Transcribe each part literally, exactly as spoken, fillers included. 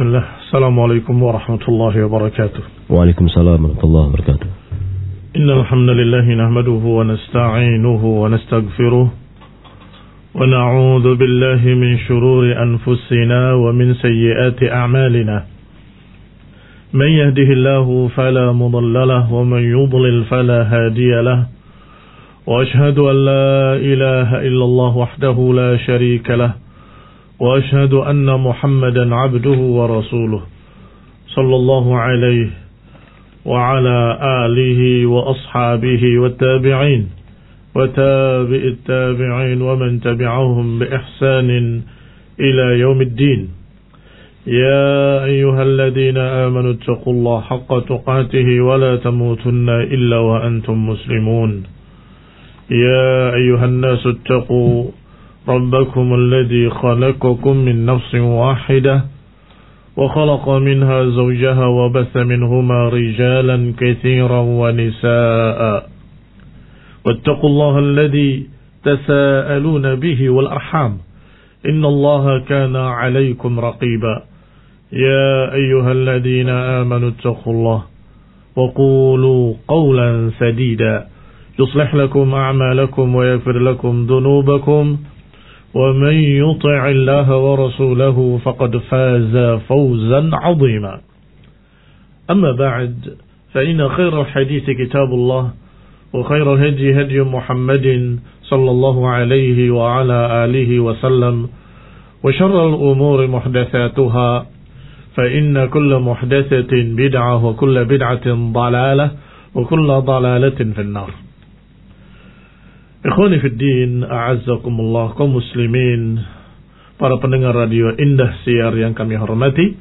Bismillah. Assalamualaikum warahmatullahi wabarakatuh. Waalaikumsalam warahmatullahi wabarakatuh. Innal hamdalillah nahmaduhu wa nasta'inuhu wa nastaghfiruh wa na'udzu billahi min shururi anfusina wa min sayyiati a'malina. Man yahdihillahu fala mudilla lahu wa man yudlil fala hadiya lahu. Wa ashhadu an la ilaha illallah wahdahu la sharika lahu. وأشهد أن محمدا عبده ورسوله صلى الله عليه وعلى آله وأصحابه والتابعين وتابع التابعين ومن تبعهم بإحسان إلى يوم الدين يا أيها الذين آمنوا اتقوا الله حق تقاته ولا تموتن إلا وأنتم مسلمون يا أيها الناس اتقوا ربكم الذي خلقكم من نفس واحدة وخلق منها زوجها وبث منهما رجالا كثيرا ونساء واتقوا الله الذي تساءلون به والأرحام إن الله كان عليكم رقيبا يا أيها الذين آمنوا اتقوا الله وقولوا قولا سديدا يصلح لكم أعمالكم ويغفر لكم ذنوبكم ومن يطع الله ورسوله فقد فاز فوزا عظيما أما بعد فإن خير الحديث كتاب الله وخير الهدي هدي محمد صلى الله عليه وعلى آله وسلم وشر الأمور محدثاتها فإن كل محدثة بدعة وكل بدعة ضلالة وكل ضلالة في النار. Ikhwani fid din, a'azzakumullah, kaum muslimin, para pendengar radio Indah Siar yang kami hormati.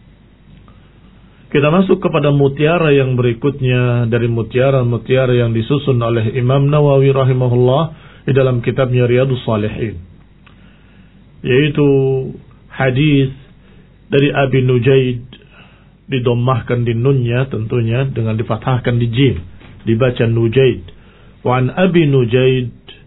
Kita masuk kepada mutiara yang berikutnya dari mutiara-mutiara yang disusun oleh Imam Nawawi rahimahullah di dalam kitabnya Riyadhus Shalihin, yaitu hadis dari Abi Nujaid, didommahkan di nunnya tentunya dengan difathahkan di jim, dibaca Nujaid. وعن أبي نجيد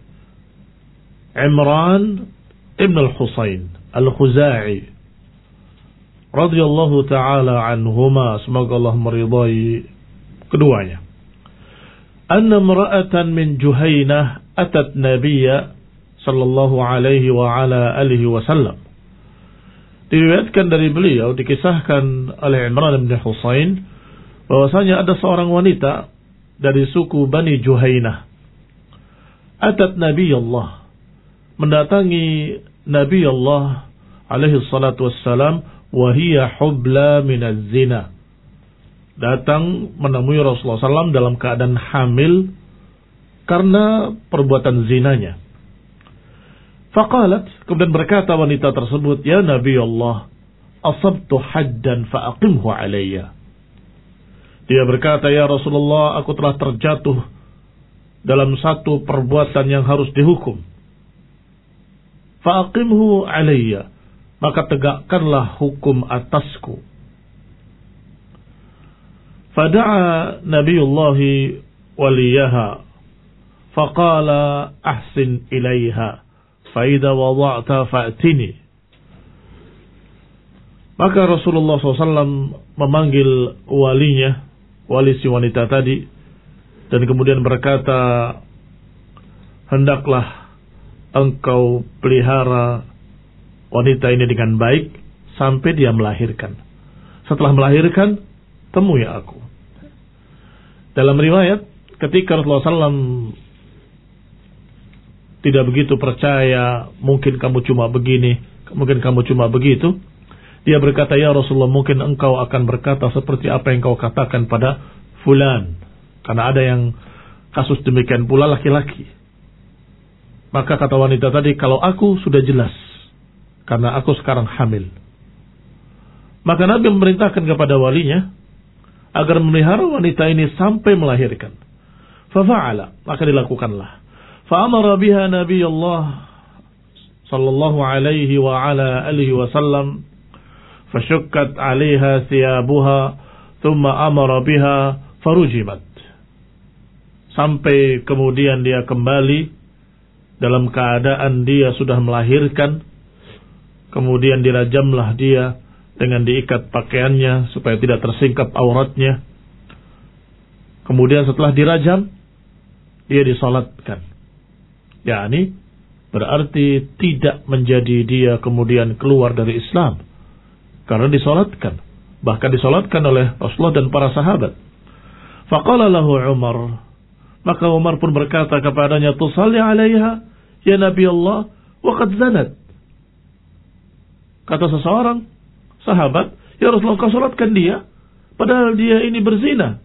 عمران ابن الحصين الخزاعي رضي الله تعالى عنهما, semoga Allah meridai keduanya, أن امرأة من جهينة أتت نبي صلى الله عليه وعلى آله وسلم. Diriwayatkan dari beliau, dikisahkan oleh Imran bin Husain, bahwasanya ada seorang wanita dari suku Bani Juhainah, atat Nabi Allah, mendatangi Nabi Allah alaihi salatu wassalam, wahiyya hubla minaz zina, datang menemui Rasulullah sallallahu alaihi wasallam dalam keadaan hamil karena perbuatan zinanya. Faqalat, kemudian berkata wanita tersebut, ya Nabi Allah, asabtu haddan fa'aqimhu alayya. Dia berkata, ya Rasulullah, aku telah terjatuh dalam satu perbuatan yang harus dihukum. Fa'aqimhu alayya, maka tegakkanlah hukum atasku. Fada'a nabiyullahi waliyaha, faqala ahsin ilayha, fa'idha wada'ta fa'tini. Maka Rasulullah shallallahu alaihi wasallam memanggil walinya, wali si wanita tadi, dan kemudian berkata, hendaklah engkau pelihara wanita ini dengan baik sampai dia melahirkan. Setelah melahirkan, temui aku. Dalam riwayat, ketika Rasulullah shallallahu alaihi wasallam tidak begitu percaya, mungkin kamu cuma begini, mungkin kamu cuma begitu, dia berkata, ya Rasulullah, mungkin engkau akan berkata seperti apa yang kau katakan pada fulan. Karena ada yang kasus demikian pula laki-laki. Maka kata wanita tadi, kalau aku sudah jelas, karena aku sekarang hamil. Maka Nabi memerintahkan kepada walinya agar memelihara wanita ini sampai melahirkan. Fafa'ala, maka dilakukanlah. Fa'amara biha Nabi Allah sallallahu alaihi wa ala alihi wasallam, fashukkat alaiha thiyabuha, thumma amara biha farujimat. Sampai kemudian dia kembali dalam keadaan dia sudah melahirkan, kemudian dirajamlah dia dengan diikat pakaiannya supaya tidak tersingkap auratnya. Kemudian setelah dirajam, dia disalatkan. yakni berarti tidak menjadi dia kemudian keluar dari Islam karena disolatkan, bahkan disolatkan oleh Rasulullah dan para sahabat. Faqala lahu Umar, maka Umar pun berkata kepadanya, tusalli alaiha ya Nabi Allah wa qad zanat. Kata seseorang sahabat, ya Rasulullah, kau salatkan dia padahal dia ini berzina.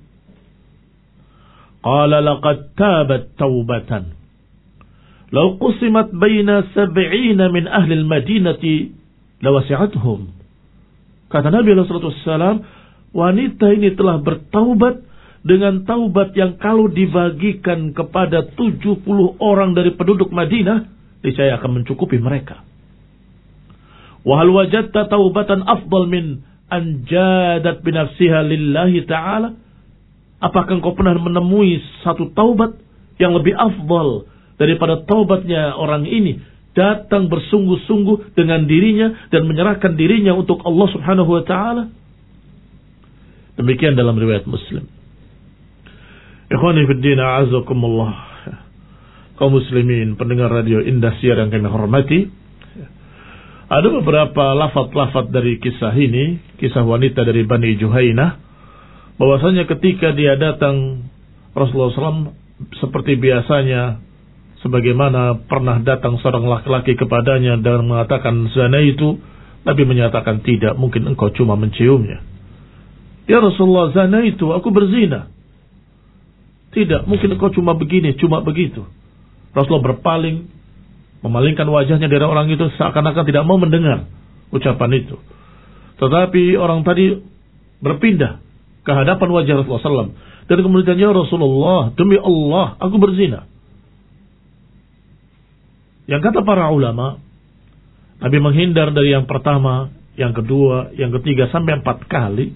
Qala laqad tabat taubatan law qusimat baina sab'ina min ahli al-Madinati lawasi'atuhum. Kata Nabi sallallahu alaihi wasallam, wanita ini telah bertaubat dengan taubat yang kalau dibagikan kepada tujuh puluh orang dari penduduk Madinah, niscaya akan mencukupi mereka. Wa hal wajadta taubatan afdal min an jadat bi nafsiha lillahi ta'ala? Apakah engkau pernah menemui satu taubat yang lebih afdal daripada taubatnya orang ini, datang bersungguh-sungguh dengan dirinya dan menyerahkan dirinya untuk Allah Subhanahu wa taala? Demikian dalam riwayat Muslim. Ikhwani fi din, a'azakumullah. Kaum muslimin pendengar radio Indah Siar yang kami hormati, ada beberapa lafaz-lafaz dari kisah ini, kisah wanita dari Bani Juhainah, bahwasanya ketika dia datang Rasulullah shallallahu alaihi wasallam seperti biasanya, sebagaimana pernah datang seorang laki-laki kepadanya dan mengatakan zina itu, Nabi menyatakan tidak, mungkin engkau cuma menciumnya. Ya Rasulullah, zina itu aku berzina. Tidak, mungkin engkau cuma begini, cuma begitu. Rasulullah berpaling, memalingkan wajahnya dari orang itu seakan-akan tidak mau mendengar ucapan itu. Tetapi orang tadi berpindah ke hadapan wajah Rasulullah shallallahu alaihi wasallam dan kemudian, ya Rasulullah, demi Allah aku berzina. Yang kata para ulama, Nabi menghindar dari yang pertama, yang kedua, yang ketiga sampai empat kali.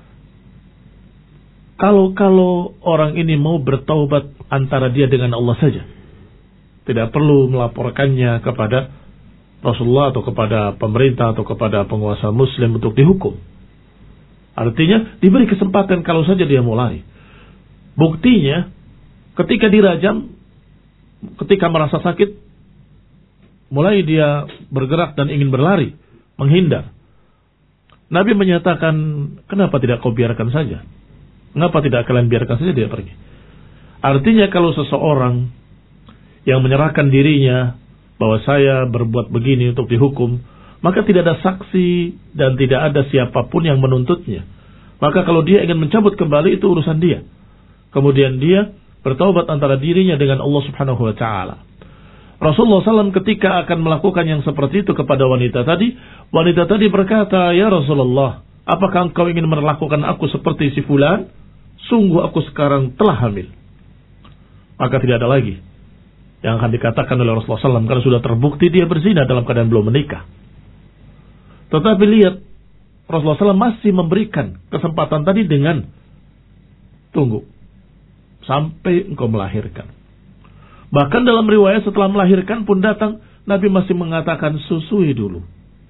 Kalau-kalau orang ini mau bertaubat antara dia dengan Allah saja, tidak perlu melaporkannya kepada Rasulullah atau kepada pemerintah atau kepada penguasa muslim untuk dihukum. Artinya diberi kesempatan kalau saja dia mulai. Buktinya ketika dirajam, ketika merasa sakit, mulai dia bergerak dan ingin berlari, menghindar. Nabi menyatakan, kenapa tidak kau biarkan saja? Kenapa tidak kalian biarkan saja dia pergi? Artinya kalau seseorang yang menyerahkan dirinya bahwa saya berbuat begini untuk dihukum, maka tidak ada saksi dan tidak ada siapapun yang menuntutnya. Maka kalau dia ingin mencabut kembali, itu urusan dia. Kemudian dia bertaubat antara dirinya dengan Allah Subhanahu wa taala. Rasulullah shallallahu alaihi wasallam ketika akan melakukan yang seperti itu kepada wanita tadi, wanita tadi berkata, ya Rasulullah, apakah engkau ingin melakukan aku seperti si fulan? Sungguh aku sekarang telah hamil. Maka tidak ada lagi yang akan dikatakan oleh Rasulullah shallallahu alaihi wasallam karena sudah terbukti dia berzina dalam keadaan belum menikah. Tetapi lihat, Rasulullah shallallahu alaihi wasallam masih memberikan kesempatan tadi dengan tunggu sampai engkau melahirkan. Bahkan dalam riwayat setelah melahirkan pun datang, Nabi masih mengatakan susui dulu.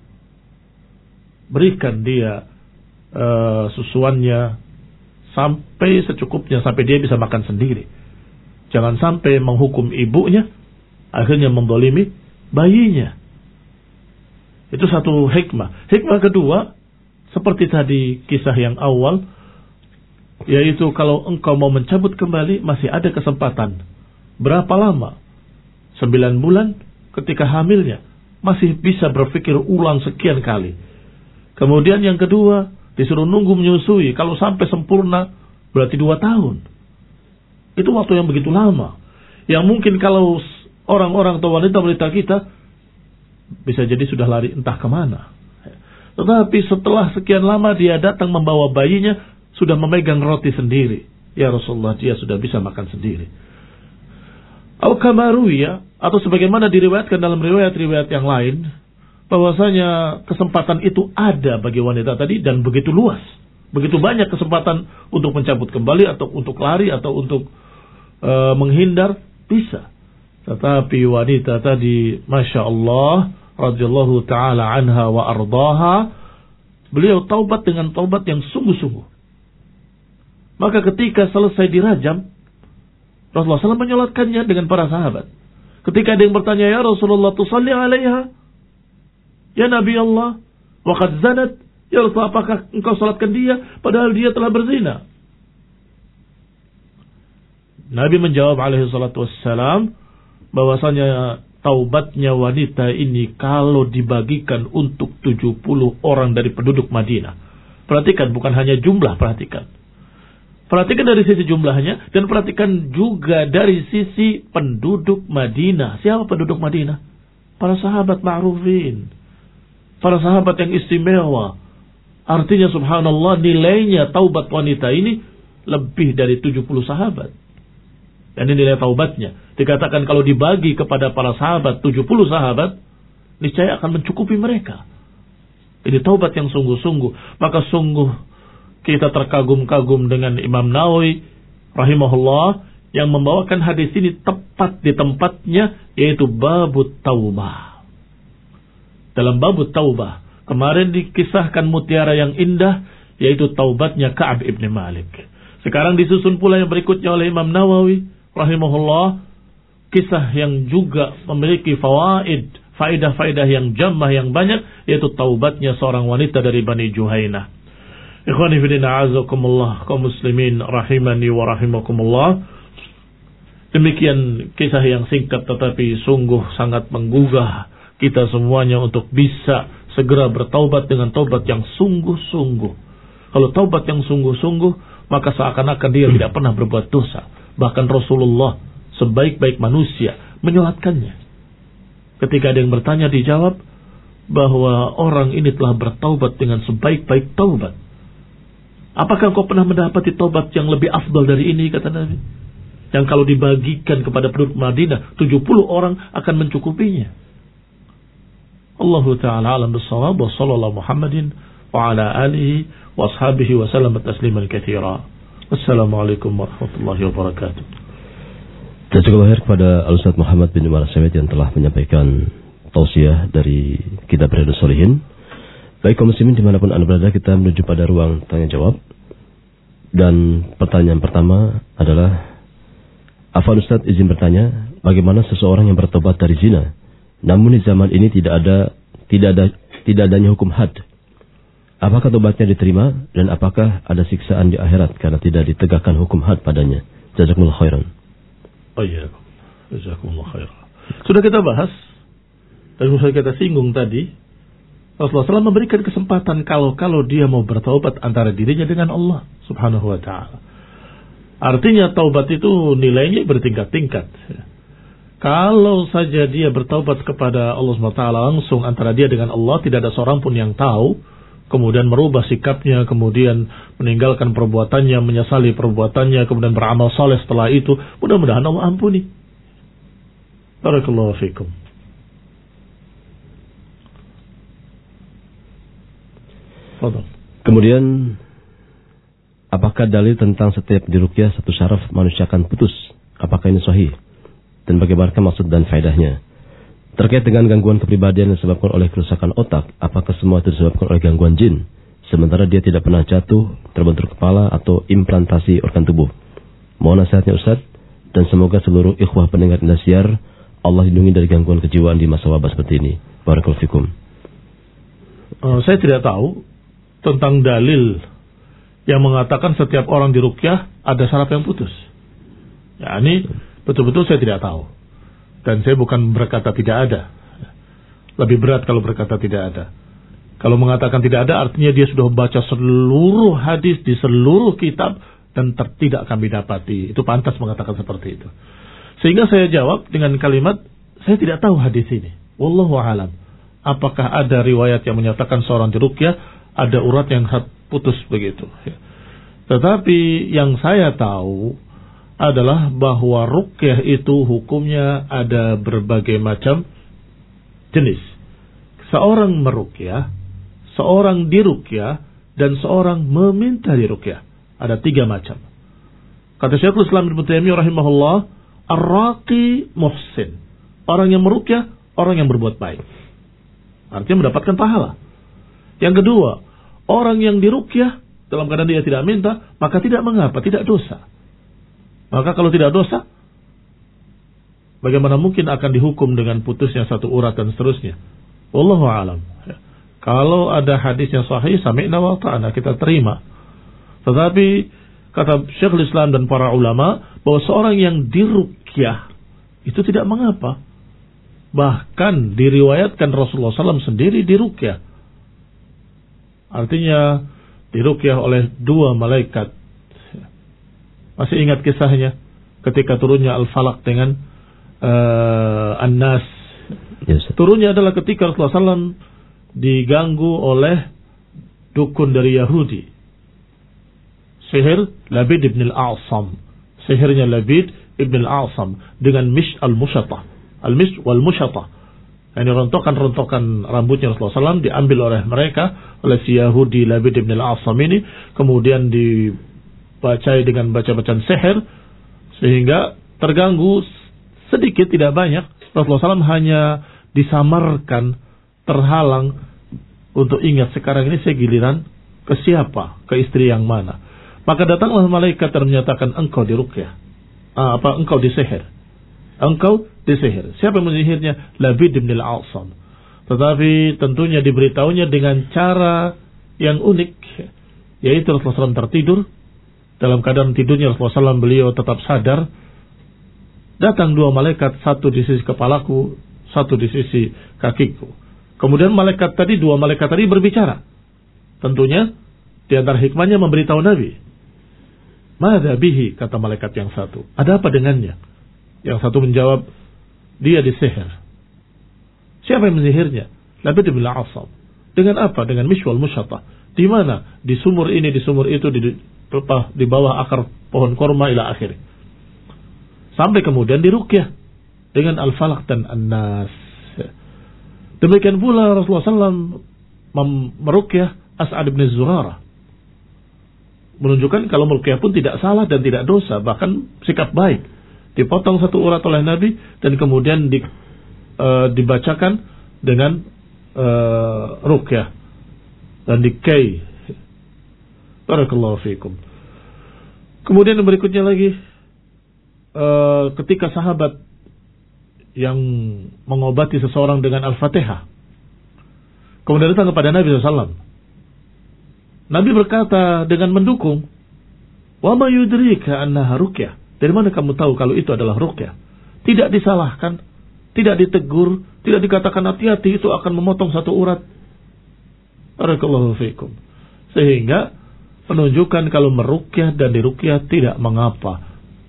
Berikan dia uh, susuannya sampai secukupnya, sampai dia bisa makan sendiri. Jangan sampai menghukum ibunya, akhirnya mendolimi bayinya. Itu satu hikmah. Hikmah kedua, seperti tadi kisah yang awal, yaitu kalau engkau mau mencabut kembali, masih ada kesempatan. Berapa lama? Sembilan bulan ketika hamilnya. Masih bisa berpikir ulang sekian kali. Kemudian yang kedua, disuruh nunggu menyusui. Kalau sampai sempurna, berarti dua tahun. Itu waktu yang begitu lama. Yang mungkin kalau orang-orang atau wanita-wanita kita, bisa jadi sudah lari entah kemana. Tetapi setelah sekian lama dia datang membawa bayinya, sudah memegang roti sendiri. Ya Rasulullah, dia sudah bisa makan sendiri. Al-Kamaruya, atau sebagaimana diriwayatkan dalam riwayat-riwayat yang lain, bahwasanya kesempatan itu ada bagi wanita tadi dan begitu luas. Begitu banyak kesempatan untuk mencabut kembali atau untuk lari atau untuk e, menghindar, bisa. Tetapi wanita tadi, Masya Allah, radhiyallahu ta'ala anha wa ardaha, Beliau taubat dengan taubat yang sungguh-sungguh. Maka ketika selesai dirajam, Rasulullah shallallahu alaihi wasallam menyolatkannya dengan para sahabat. Ketika ada yang bertanya, ya Rasulullah, tusalli alaiha? Ya Nabi Allah, waqad zanat. Ya Rasulullah, apakah engkau salatkan dia padahal dia telah berzina? Nabi menjawab alaihi salatu wassalam bahwasanya taubatnya wanita ini kalau dibagikan untuk tujuh puluh orang dari penduduk Madinah. Perhatikan, bukan hanya jumlah, perhatikan. Perhatikan dari sisi jumlahnya dan perhatikan juga dari sisi penduduk Madinah. Siapa penduduk Madinah? Para sahabat ma'rufin. Para sahabat yang istimewa. Artinya subhanallah, nilainya taubat wanita ini lebih dari tujuh puluh sahabat. Dan ini nilai taubatnya. Dikatakan kalau dibagi kepada para sahabat, tujuh puluh sahabat, niscaya akan mencukupi mereka. Ini taubat yang sungguh-sungguh. Maka sungguh kita terkagum-kagum dengan Imam Nawawi rahimahullah yang membawakan hadis ini tepat di tempatnya, yaitu babut taubah. Dalam babut taubah kemarin dikisahkan mutiara yang indah, yaitu taubatnya Ka'ab ibn Malik. Sekarang disusun pula yang berikutnya oleh Imam Nawawi rahimahullah, kisah yang juga memiliki fawaid, faidah-faidah yang jammah yang banyak, yaitu taubatnya seorang wanita dari Bani Juhainah. Ikhwani fillah, a'azakumullah, kaum muslimin rahimani wa rahimakumullah. Demikian kisah yang singkat tetapi sungguh sangat menggugah kita semuanya untuk bisa segera bertaubat dengan taubat yang sungguh-sungguh. Kalau taubat yang sungguh-sungguh, maka seakan-akan dia tidak pernah berbuat dosa. Bahkan Rasulullah sebaik-baik manusia menyolatkannya. Ketika ada yang bertanya, dijawab bahwa orang ini telah bertaubat dengan sebaik-baik taubat. Apakah engkau pernah mendapati taubat yang lebih afdal dari ini, kata Nabi? Yang kalau dibagikan kepada penduduk Madinah, tujuh puluh orang akan mencukupinya. Allahu ta'ala alam bissawab, wa sallallahu Muhammadin wa ala alihi wa ashabihi wa sallam tasliman katsira. Wassalamualaikum warahmatullahi wabarakatuh. Jazakallahu khair kepada Al-Ustaz Muhammad bin Umar As-Samit yang telah menyampaikan tausiah dari kitab Riyadhus Shalihin. Baik kaum muslimin dimanapun anda berada, kita menuju pada ruang tanya jawab. Dan pertanyaan pertama adalah, Afwan Ustaz izin bertanya, bagaimana seseorang yang bertobat dari zina, namun di zaman ini tidak ada tidak ada tidak adanya hukum had? Apakah tobatnya diterima dan apakah ada siksaan di akhirat karena tidak ditegakkan hukum had padanya? Jazakumullah khairan. Oh iya, jazakumullah khairan. Sudah kita bahas dan sudah kita singgung tadi. Rasulullah shallallahu alaihi wasallam memberikan kesempatan kalau-kalau dia mau bertaubat antara dirinya dengan Allah subhanahu wa ta'ala. Artinya taubat itu nilainya bertingkat-tingkat. Kalau saja dia bertaubat kepada Allah subhanahu wa ta'ala langsung antara dia dengan Allah, tidak ada seorang pun yang tahu, kemudian merubah sikapnya, kemudian meninggalkan perbuatannya, menyesali perbuatannya, kemudian beramal saleh setelah itu, mudah-mudahan Allah ampuni. Barakallahu fikum. Kemudian, apakah dalil tentang setiap diruqyah satu syaraf manusia akan putus? Apakah ini sahih? Dan bagaimana maksud dan faedahnya? Terkait dengan gangguan kepribadian yang disebabkan oleh kerusakan otak, apakah semua itu disebabkan oleh gangguan jin? Sementara dia tidak pernah jatuh, terbentur kepala, atau implantasi organ tubuh. Mohon nasihatnya Ustaz, dan semoga seluruh ikhwah pendengar Indosiar Allah lindungi dari gangguan kejiwaan di masa wabah seperti ini. Barakallahu fikum. Uh, saya tidak tahu tentang dalil yang mengatakan setiap orang diruqyah ada syaraf yang putus. Ya, ini betul-betul saya tidak tahu. Dan saya bukan berkata tidak ada. Lebih berat kalau berkata tidak ada. Kalau mengatakan tidak ada, artinya dia sudah membaca seluruh hadis di seluruh kitab dan ter- tidak kami dapati. Itu pantas mengatakan seperti itu. Sehingga saya jawab dengan kalimat, saya tidak tahu hadis ini. Wallahu a'lam. Apakah ada riwayat yang menyatakan seorang diruqyah ada urat yang putus begitu. Tetapi yang saya tahu adalah bahwa ruqyah itu hukumnya ada berbagai macam jenis. Seorang meruqyah, seorang diruqyah, dan seorang meminta diruqyah. Ada tiga macam. Kata Syekhul Islam Ibnu Taimiyah rahimahullah, ar-raqi muhsin. Orang yang meruqyah, orang yang berbuat baik. Artinya mendapatkan pahala. Yang kedua, orang yang diruqyah dalam keadaan dia tidak minta, maka tidak mengapa, tidak dosa. Maka kalau tidak dosa, bagaimana mungkin akan dihukum dengan putusnya satu urat dan seterusnya? Wallahu a'lam. Kalau ada hadis yang sahih, sami'na wa ta'ana, kita terima. Tetapi kata Syekhul Islam dan para ulama bahwa seorang yang diruqyah itu tidak mengapa. Bahkan diriwayatkan Rasulullah shallallahu alaihi wasallam sendiri diruqyah. Artinya diruqyah oleh dua malaikat. Masih ingat kisahnya ketika turunnya Al-Falaq dengan uh, An-Nas. Yes. Turunnya adalah ketika Rasulullah shallallahu alaihi wasallam diganggu oleh dukun dari Yahudi. Sihir Labid ibn al-A'sam. Sihirnya Labid ibn al-A'sam dengan mish al-mushatah. Al-mish wal-mushatah. Ini rontokan-rontokan rambutnya Rasulullah shallallahu alaihi wasallam diambil oleh mereka, oleh si Yahudi Labid ibn al-A'sam ini, kemudian dibacai dengan baca-bacaan sihir, sehingga terganggu sedikit, tidak banyak. Rasulullah shallallahu alaihi wasallam hanya disamarkan, terhalang untuk ingat sekarang ini saya giliran ke siapa, ke istri yang mana. Maka datanglah malaikat dan menyatakan engkau diruqyah. Ah, apa engkau disihir? Engkau disihir. Siapa yang menyihirnya? Labid bin al-A'sam. Tetapi tentunya diberitahunya dengan cara yang unik, yaitu Rasulullah shallallahu alaihi wasallam tertidur. Dalam keadaan tidurnya Rasulullah shallallahu alaihi wasallam beliau tetap sadar. Datang dua malaikat, satu di sisi kepalaku, satu di sisi kakiku. Kemudian malaikat tadi, dua malaikat tadi berbicara. Tentunya di antara hikmahnya memberitahu Nabi. Madza bihi, kata malaikat yang satu. Ada apa dengannya? Yang satu menjawab, dia disihir. Siapa yang mensihirnya? Labid bin al-A'sam. Dengan apa? Dengan mishwal mushatah. Di mana? Di sumur ini, di sumur itu, di, di bawah akar pohon korma ila akhir. Sampai kemudian diruqyah dengan Al-Falaq dan An-Nas. Demikian pula Rasulullah shallallahu alaihi wasallam meruqyah As'ad bin Zurarah. Menunjukkan kalau meruqyah pun tidak salah dan tidak dosa, bahkan sikap baik. Dipotong satu urat oleh Nabi dan kemudian di, uh, dibacakan dengan uh, ruqyah dan dikai. Barakallahu fiikum. Kemudian yang berikutnya lagi, uh, ketika sahabat yang mengobati seseorang dengan Al-Fatihah, kemudian datang kepada Nabi shallallahu alaihi wasallam. Nabi berkata dengan mendukung, "Wa ma yudrika annaha ruqyah?" Dari mana kamu tahu kalau itu adalah ruqyah? Tidak disalahkan, tidak ditegur, tidak dikatakan hati-hati itu akan memotong satu urat. Barakallahu fiikum. Sehingga menunjukkan kalau meruqyah dan diruqyah tidak mengapa.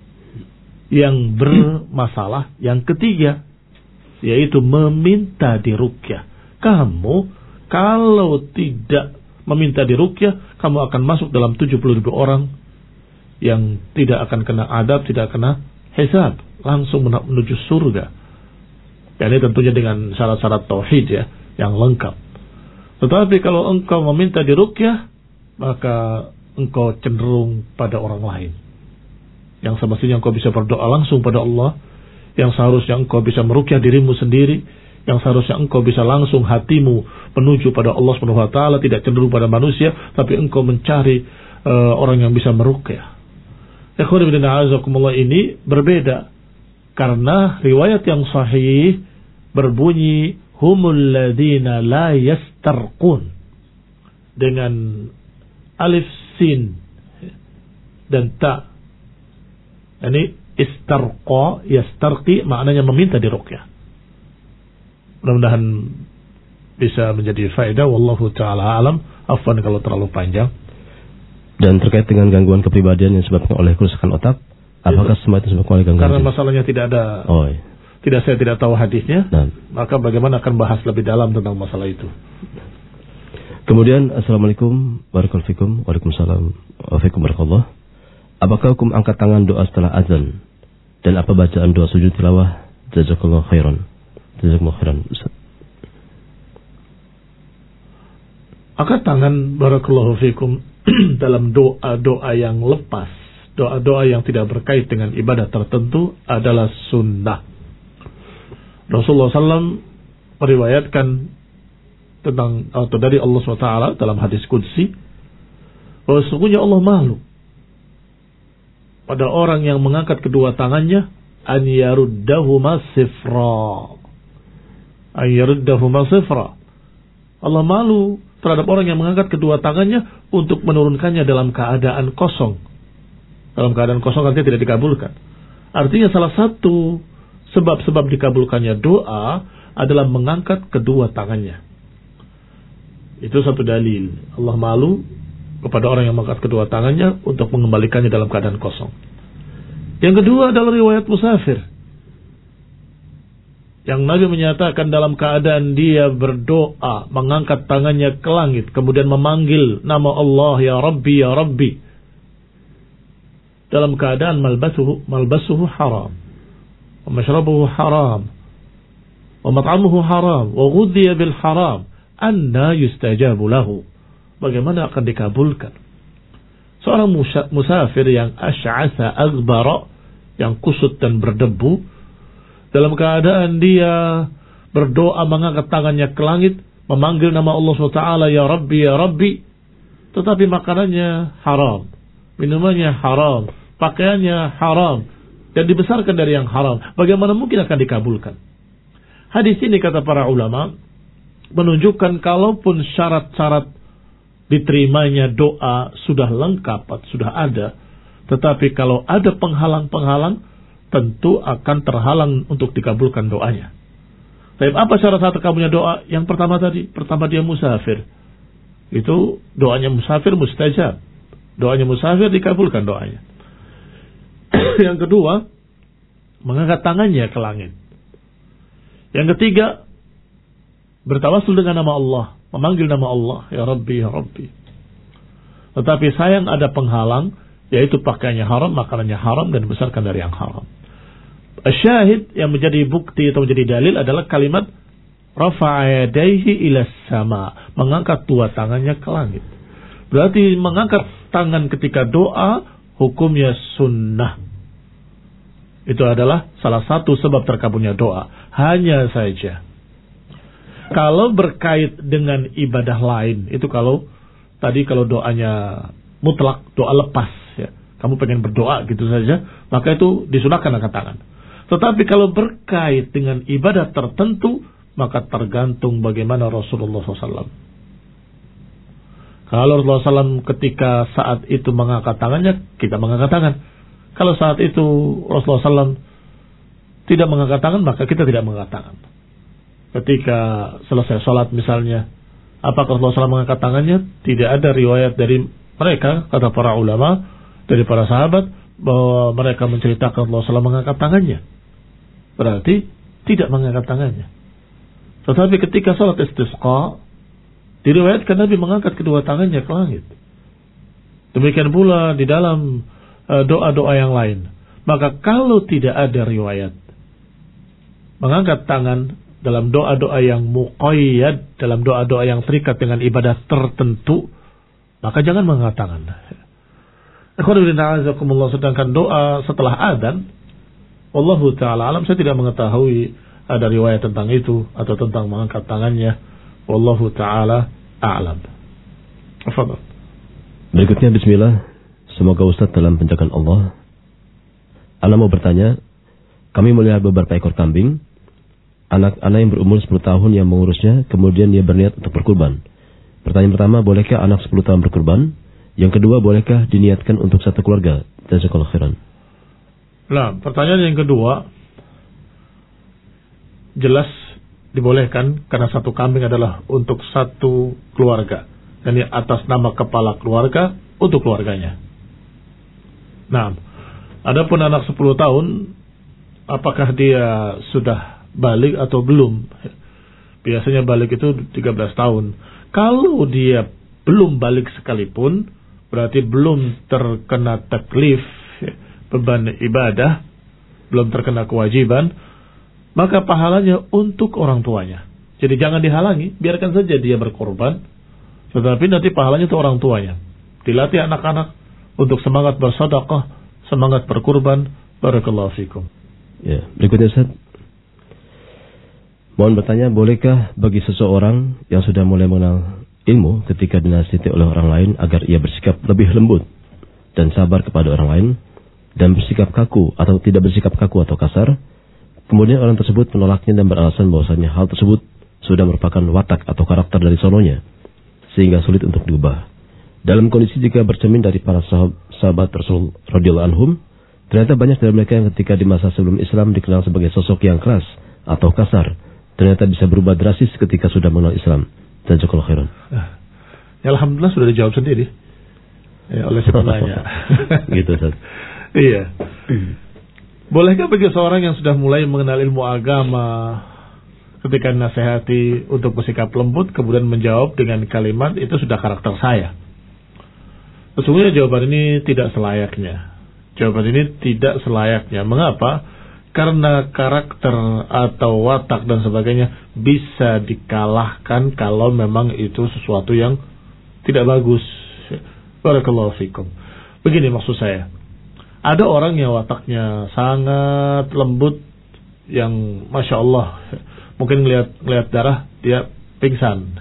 Yang bermasalah yang ketiga, yaitu meminta diruqyah. Kamu kalau tidak meminta diruqyah, kamu akan masuk dalam tujuh puluh ribu orang yang tidak akan kena adab, tidak kena hisab, langsung menuju surga. Dan ini tentunya dengan syarat-syarat tauhid ya, yang lengkap. Tetapi kalau engkau meminta diruqyah, maka engkau cenderung pada orang lain. Yang semestinya engkau bisa berdoa langsung pada Allah, yang seharusnya engkau bisa meruqyah dirimu sendiri, yang seharusnya engkau bisa langsung hatimu menuju pada Allah Subhanahu wa taala, tidak cenderung pada manusia, tapi engkau mencari uh, orang yang bisa meruqyah. Ikhwan fillah a'azakumullah, ini berbeda karena riwayat yang sahih berbunyi humul ladzina la yastarqun dengan alif sin dan ta. Ini istarqa, yastarqi maknanya meminta diruqyah. Mudah-mudahan bisa menjadi faedah. Wallahu ta'ala alam. Afwan kalau terlalu panjang. Dan terkait dengan gangguan kepribadian yang disebabkan oleh kerusakan otak, apakah semua itu disebabkan oleh gangguan? Karena masalahnya tidak ada, oh, iya. tidak saya tidak tahu hadisnya, nah. maka bagaimana akan bahas lebih dalam tentang masalah itu. Kemudian, Assalamualaikum warahmatullahi wabarakatuh. Waalaikumsalam warahmatullahi wabarakatuh. Apakah hukum angkat tangan doa setelah azan? Dan apa bacaan doa sujud tilawah? Jazakallahu khairan. Jazakallahu khairan, Ustaz. Angkat tangan, barakallahu fikum, dalam doa-doa yang lepas, doa-doa yang tidak berkait dengan ibadah tertentu adalah sunnah. Rasulullah shallallahu alaihi wasallam meriwayatkan tentang atau dari Allah subhanahu wa taala dalam hadis qudsi bahwa sesungguhnya Allah malu pada orang yang mengangkat kedua tangannya an yaruddahuma sifra. An yaruddahuma sifra. Allah malu terhadap orang yang mengangkat kedua tangannya untuk menurunkannya dalam keadaan kosong. Dalam keadaan kosong artinya tidak dikabulkan. Artinya salah satu sebab-sebab dikabulkannya doa adalah mengangkat kedua tangannya. Itu satu dalil. Allah malu kepada orang yang mengangkat kedua tangannya untuk mengembalikannya dalam keadaan kosong. Yang kedua adalah riwayat musafir. Yang Nabi menyatakan dalam keadaan dia berdoa, mengangkat tangannya ke langit, kemudian memanggil nama Allah, ya Rabbi, ya Rabbi. Dalam keadaan malbasuhu, malbasuhu haram, wa mashrabuhu haram, wa mat'amuhu haram, wa ghudhiya bil haram. Anna yustajabu lahu. Bagaimana akan dikabulkan? Seorang musafir yang asy'asa aghbara, yang kusut dan berdebu, dalam keadaan dia berdoa mengangkat tangannya ke langit, memanggil nama Allah subhanahu wa taala, ya Rabbi, ya Rabbi, tetapi makanannya haram, minumannya haram, pakaiannya haram, dan dibesarkan dari yang haram. Bagaimana mungkin akan dikabulkan? Hadis ini kata para ulama menunjukkan kalaupun syarat-syarat diterimanya doa sudah lengkap, sudah ada, tetapi kalau ada penghalang-penghalang, tentu akan terhalang untuk dikabulkan doanya. Tapi apa syarat-syarat terkabulnya doa? Yang pertama tadi, pertama dia musafir. Itu doanya musafir mustajab. Doanya musafir dikabulkan doanya. Yang kedua, mengangkat tangannya ke langit. Yang ketiga, bertawassul dengan nama Allah, memanggil nama Allah, ya Rabbi, ya Rabbi. Tetapi sayang ada penghalang, yaitu pakaiannya haram, makanannya haram, dan dibesarkan dari yang haram. Asyahid yang menjadi bukti atau menjadi dalil adalah kalimat rafa'a yadayhi ila sama, mengangkat dua tangannya ke langit. Berarti mengangkat tangan ketika doa hukumnya sunnah. Itu adalah salah satu sebab terkabulnya doa. Hanya saja kalau berkait dengan ibadah lain, itu kalau tadi kalau doanya mutlak, doa lepas, ya, kamu pengen berdoa gitu saja, maka itu disunahkan angkat tangan. Tetapi kalau berkait dengan ibadah tertentu, maka tergantung bagaimana Rasulullah shallallahu alaihi wasallam. Kalau Rasulullah shallallahu alaihi wasallam ketika saat itu mengangkat tangannya, kita mengangkat tangan. Kalau saat itu Rasulullah shallallahu alaihi wasallam tidak mengangkat tangan, maka kita tidak mengangkat tangan. Ketika selesai sholat misalnya, apakah Rasulullah shallallahu alaihi wasallam mengangkat tangannya? Tidak ada riwayat dari mereka, kata para ulama, dari para sahabat, bahwa mereka menceritakan Rasulullah shallallahu alaihi wasallam mengangkat tangannya. Berarti tidak mengangkat tangannya. Tetapi ketika sholat istisqa, diriwayatkan Nabi mengangkat kedua tangannya ke langit. Demikian pula di dalam uh, doa-doa yang lain. Maka kalau tidak ada riwayat mengangkat tangan dalam doa-doa yang muqayyad, dalam doa-doa yang terikat dengan ibadah tertentu, maka jangan mengangkat tangan. Sedangkan doa setelah adzan, wallahu ta'ala alam, saya tidak mengetahui ada riwayat tentang itu atau tentang mengangkat tangannya. Wallahu ta'ala a'lam. Tafadhal. Berikutnya bismillah. Semoga Ustaz dalam penjagaan Allah. Ana mau bertanya, kami melihat beberapa ekor kambing. Anak-anak yang berumur sepuluh tahun yang mengurusnya, kemudian dia berniat untuk berkurban. Pertanyaan pertama, bolehkah anak sepuluh tahun berkurban? Yang kedua, bolehkah diniatkan untuk satu keluarga? Jazakallahu khairan. Nah, pertanyaan yang kedua, jelas dibolehkan karena satu kambing adalah untuk satu keluarga. Yani atas nama kepala keluarga untuk keluarganya. Nah, adapun anak sepuluh tahun, apakah dia sudah balik atau belum? Biasanya balik itu tiga belas tahun. Kalau dia belum balik sekalipun, berarti belum terkena taklif, beban ibadah, belum terkena kewajiban, maka pahalanya untuk orang tuanya. Jadi jangan dihalangi, biarkan saja dia berkorban, tetapi nanti pahalanya untuk orang tuanya. Dilatih anak-anak untuk semangat bersedekah, semangat berkurban. Barakallahu fikum. Ya, berikutnya Ustaz. Mohon bertanya, bolehkah bagi seseorang yang sudah mulai mengenal ilmu ketika dinasihati oleh orang lain agar ia bersikap lebih lembut dan sabar kepada orang lain dan bersikap kaku atau tidak bersikap kaku atau kasar, kemudian orang tersebut menolaknya dan beralasan bahwasanya hal tersebut sudah merupakan watak atau karakter dari sononya sehingga sulit untuk diubah. Dalam kondisi jika bercermin dari para sahab, sahabat Rasul radhiyallahu anhum, ternyata banyak dari mereka yang ketika di masa sebelum Islam dikenal sebagai sosok yang keras atau kasar, ternyata bisa berubah drastis ketika sudah mengenal Islam. Jazakallahu khairan. Ya, alhamdulillah sudah dijawab sendiri ya, oleh si penanya. Gitu, Ustaz. Iya. Bolehkah bagi seorang yang sudah mulai mengenal ilmu agama ketika nasihati untuk bersikap lembut kemudian menjawab dengan kalimat itu sudah karakter saya? Sesungguhnya jawaban ini tidak selayaknya. Jawaban ini tidak selayaknya. Mengapa? Karena karakter atau watak dan sebagainya bisa dikalahkan kalau memang itu sesuatu yang tidak bagus. Barakallahu fikum. Begini maksud saya. Ada orang yang wataknya sangat lembut, yang Masya Allah, mungkin melihat, melihat darah, dia pingsan.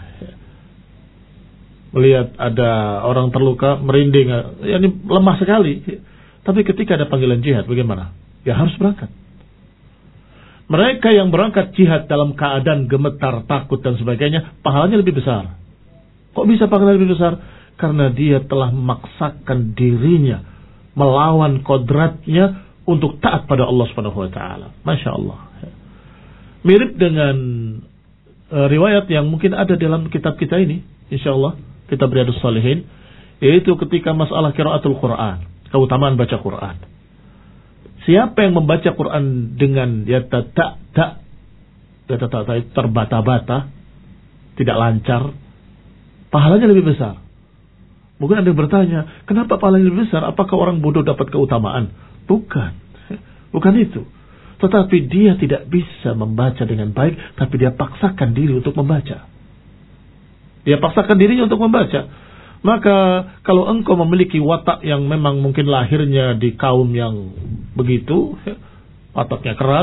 Melihat ada orang terluka, merinding, ya ini lemah sekali. Tapi ketika ada panggilan jihad, bagaimana? Ya harus berangkat. Mereka yang berangkat jihad dalam keadaan gemetar, takut dan sebagainya, pahalanya lebih besar. Kok bisa pahalanya lebih besar? Karena dia telah memaksakan dirinya melawan kodratnya untuk taat pada Allah Subhanahu wa taala. Masya Allah. Mirip dengan uh, riwayat yang mungkin ada dalam kitab kita ini, insyaallah, kitab Riyadhus Shalihin, yaitu ketika masalah qiraatul Quran, keutamaan baca Quran. Siapa yang membaca Quran dengan ya tak tak ya tak terbata-bata, tidak lancar, pahalanya lebih besar. Mungkin Anda bertanya, kenapa pahalanya lebih besar? Apakah orang bodoh dapat keutamaan? Bukan. Bukan itu. Tetapi dia tidak bisa membaca dengan baik, tapi dia paksakan diri untuk membaca. Dia paksakan dirinya untuk membaca. Maka kalau engkau memiliki watak yang memang mungkin lahirnya di kaum yang begitu, wataknya keras,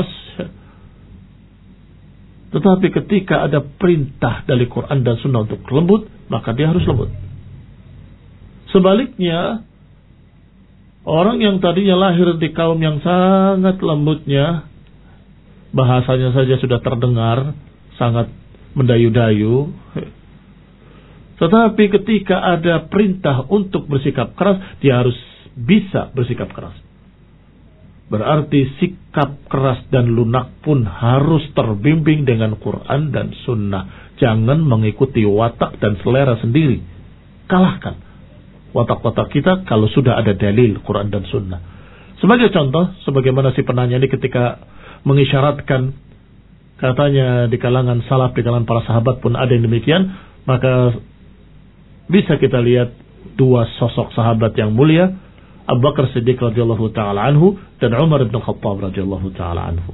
tetapi ketika ada perintah dari Quran dan Sunnah untuk lembut, maka dia harus lembut. Sebaliknya, orang yang tadinya lahir di kaum yang sangat lembutnya, bahasanya saja sudah terdengar sangat mendayu-dayu, tetapi ketika ada perintah untuk bersikap keras, dia harus bisa bersikap keras. Berarti sikap keras dan lunak pun harus terbimbing dengan Quran dan Sunnah. Jangan mengikuti watak dan selera sendiri. Kalahkan watak-watak kita kalau sudah ada dalil Quran dan Sunnah. Sebagai contoh, sebagaimana si penanya ini ketika mengisyaratkan, katanya di kalangan salaf, di kalangan para sahabat pun ada yang demikian, maka bisa kita lihat dua sosok sahabat yang mulia, Abu Bakar Siddiq radhiyallahu taala anhu dan Umar bin Khattab radhiyallahu taala anhu.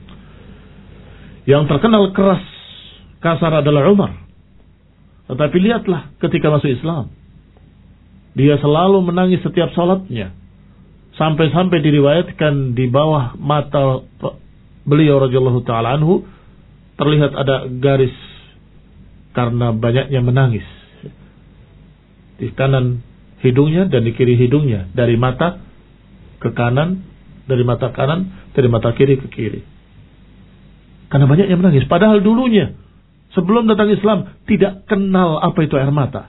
Yang terkenal keras, kasar adalah Umar. Tetapi lihatlah ketika masuk Islam, dia selalu menangis setiap salatnya. Sampai-sampai diriwayatkan di bawah mata beliau radhiyallahu taala anhu terlihat ada garis karena banyaknya menangis. Di kanan hidungnya dan di kiri hidungnya, dari mata ke kanan, dari mata kanan, dari mata kiri ke kiri. Karena banyaknya menangis. Padahal dulunya, sebelum datang Islam, tidak kenal apa itu air mata.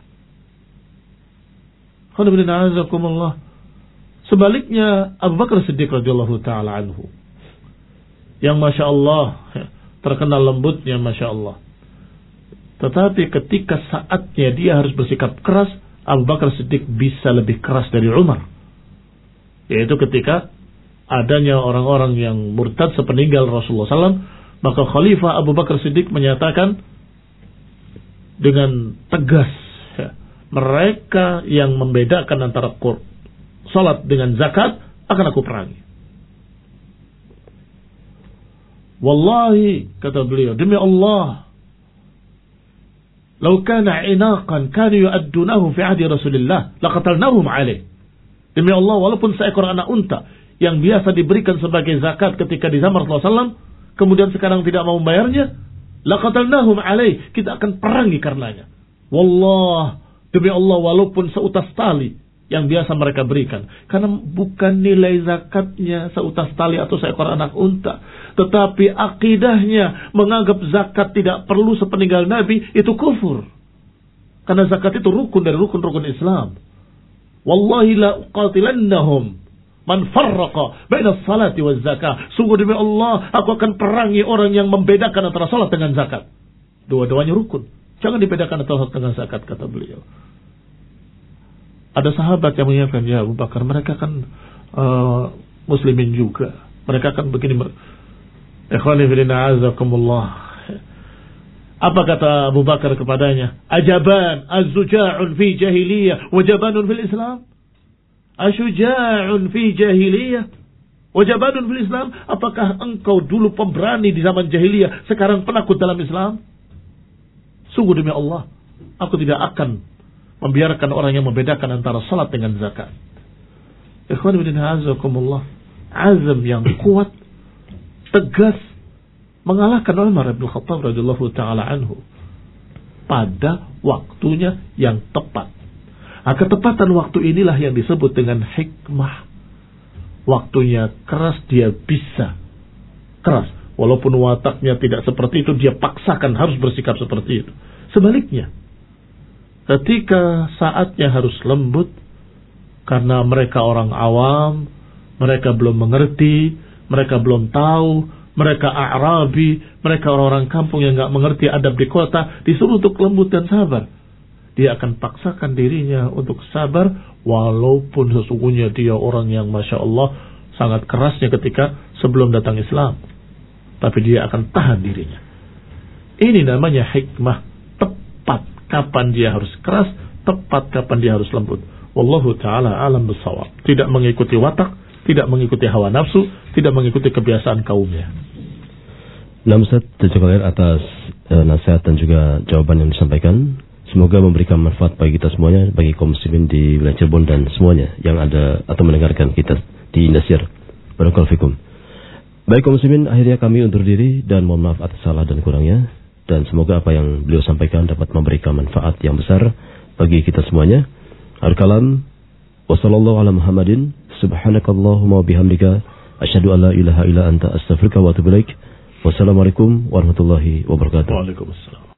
Sebaliknya, Abu Bakar Siddiq radhiyallahu taala anhu, yang Masya Allah, terkenal lembutnya Masya Allah. Tetapi ketika saatnya dia harus bersikap keras, Abu Bakar Siddiq bisa lebih keras dari Umar. Yaitu ketika adanya orang-orang yang murtad sepeninggal Rasulullah sallallahu alaihi wasallam, maka Khalifah Abu Bakar Siddiq menyatakan dengan tegas, ya, mereka yang membedakan antara salat dengan zakat akan aku perangi. Wallahi, kata beliau, demi Allah, "Lau kana inaqan kanu yu'addunahu fi ahdi Rasulillah laqatalnahum alaih." Demi Allah, walaupun seekor anak unta yang biasa diberikan sebagai zakat ketika di zaman Rasulullah sallallahu alaihi wasallam, kemudian sekarang tidak mau membayarnya, laqatalnahum alaih, kita akan perangi karenanya. Wallah, demi Allah, walaupun seutas tali yang biasa mereka berikan. Karena bukan nilai zakatnya seutas tali atau seekor anak unta, tetapi akidahnya menganggap zakat tidak perlu sepeninggal Nabi, itu kufur. Karena zakat itu rukun dari rukun-rukun Islam. Wallahi la uqatilannahum man farraqa baina salati waz zakah. Sungguh demi Allah, aku akan perangi orang yang membedakan antara salat dengan zakat. Dua-duanya rukun. Jangan dibedakan antara salat dengan zakat, kata beliau. Ada sahabat yang mengingatkan, ya Abu Bakar, mereka kan uh, muslimin juga. Mereka kan begini. Ikhwani fillah azakumullah. Apa kata Abu Bakar kepadanya? Ajaban, az-zuja'un fi jahiliyah, wajabanun fil Islam. Asyuja'un fi jahiliyah, wajabanun fil Islam. Apakah engkau dulu pemberani di zaman jahiliyah, sekarang penakut dalam Islam? Sungguh demi Allah, aku tidak akan membiarkan orang yang membedakan antara salat dengan zakat. Ikhwan bin azakumullah, azam yang kuat, tegas, mengalahkan Umar bin Khattab radhiyallahu taala anhu pada waktunya yang tepat. Nah, ketepatan waktu inilah yang disebut dengan hikmah. Waktunya keras, dia bisa keras. Walaupun wataknya tidak seperti itu, dia paksakan harus bersikap seperti itu. Sebaliknya, ketika saatnya harus lembut, karena mereka orang awam, mereka belum mengerti, mereka belum tahu, mereka A'rabi, mereka orang-orang kampung yang gak mengerti adab di kota, disuruh untuk lembut dan sabar. Dia akan paksakan dirinya untuk sabar, walaupun sesungguhnya dia orang yang Masya Allah sangat kerasnya ketika sebelum datang Islam. Tapi dia akan tahan dirinya. Ini namanya hikmah. Tepat kapan dia harus keras, tepat kapan dia harus lembut. Wallahu ta'ala alam bisawab. Tidak mengikuti watak, tidak mengikuti hawa nafsu, tidak mengikuti kebiasaan kaumnya. Nah, Ustaz, terima kasih atas e, nasihat dan juga jawaban yang disampaikan. Semoga memberikan manfaat bagi kita semuanya, bagi kaum muslimin di wilayah Cirebon dan semuanya yang ada atau mendengarkan kita di Indosiar. Barakallahu fikum. Baik kaum muslimin, akhirnya kami undur diri dan mohon maaf atas salah dan kurangnya. Dan semoga apa yang beliau sampaikan dapat memberikan manfaat yang besar bagi kita semuanya. Al-kalam wa sallallahu ala Muhammadin subhanakallahumma wa bihamdika asyhadu an la ilaha illa anta astaghfiruka wa atubu ilaik. Wassalamualaikum warahmatullahi wabarakatuh. Waalaikumsalam.